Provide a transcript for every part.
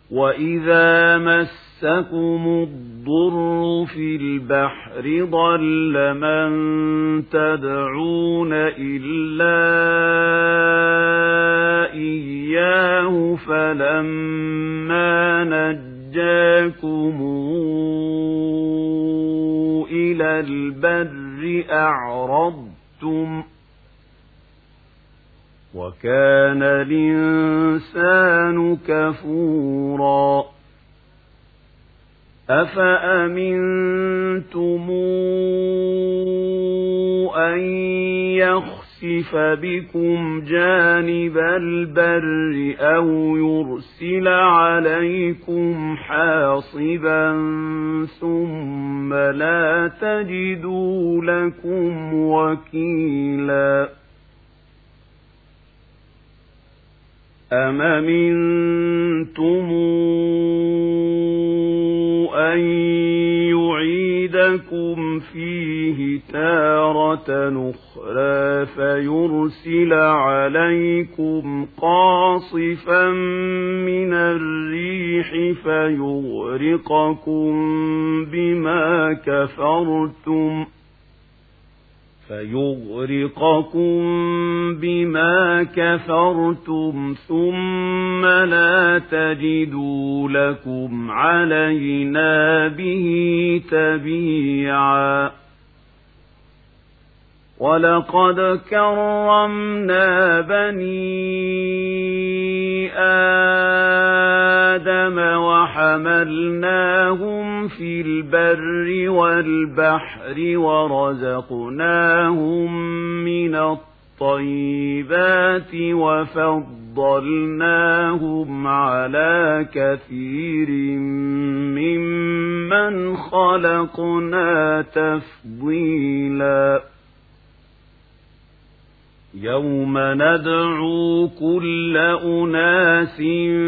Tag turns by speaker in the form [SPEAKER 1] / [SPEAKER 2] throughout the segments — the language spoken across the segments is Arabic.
[SPEAKER 1] وإذا مسكم الضر في البحر ضل من تدعون إلا إياه فلما نجاكم إلى البر أعرضتم وكان الإنسان كفورا أفأمنتم أن يخسف بكم جانب البر أو يرسل عليكم حاصبا ثم لا تجدوا لكم وكيلا أم أمنتم أن يعيدكم فيه تارة أخرى فيرسل عليكم قاصفا من الريح فيغرقكم بما كفرتم ثم لا تجدوا لكم علينا به تبيعا ولقد كرمنا بني آدم وحملناهم في البر والبحر ورزقناهم من الطيبات وفضلناهم على كثير ممن خلقنا تفضيلا يوم ندعو كل أناس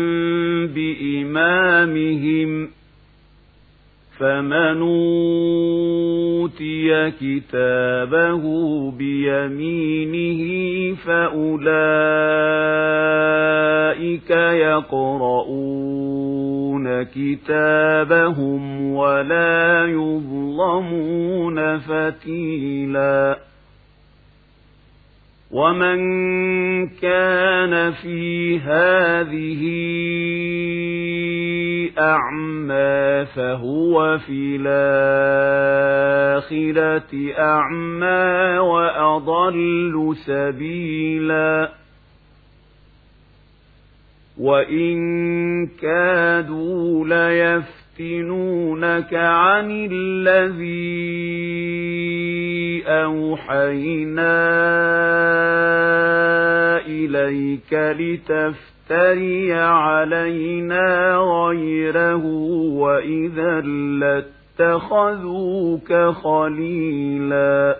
[SPEAKER 1] بإمامهم فمن أوتي كتابه بيمينه فأولئك يقرؤون كتابهم ولا يظلمون فتيلا ومن كان في هذه أعمى فهو في الآخرة أعمى وأضل سبيلا وإن كادوا ليفتنونك عن الذي أوحينا إليك لتفتري علينا غيره وإذا لاتخذوك خليلا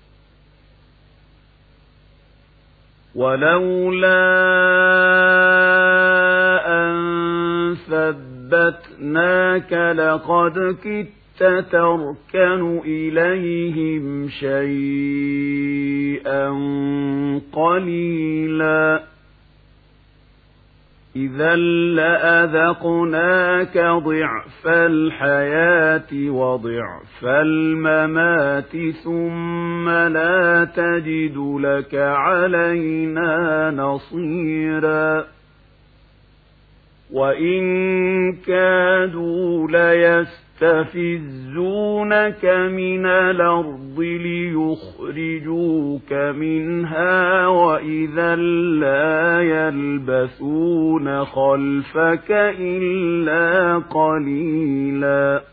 [SPEAKER 1] ولولا أن ثبتناك لقد كدت تركن إليهم شيئا قليلا إذا لأذقناك ضعف الحياة وضعف الممات ثم لا تجد لك علينا نصيرا وإن كادوا ليستفزونك من الأرض ليخرجوك منها وإذا لا يلبثون خلفك إلا قليلا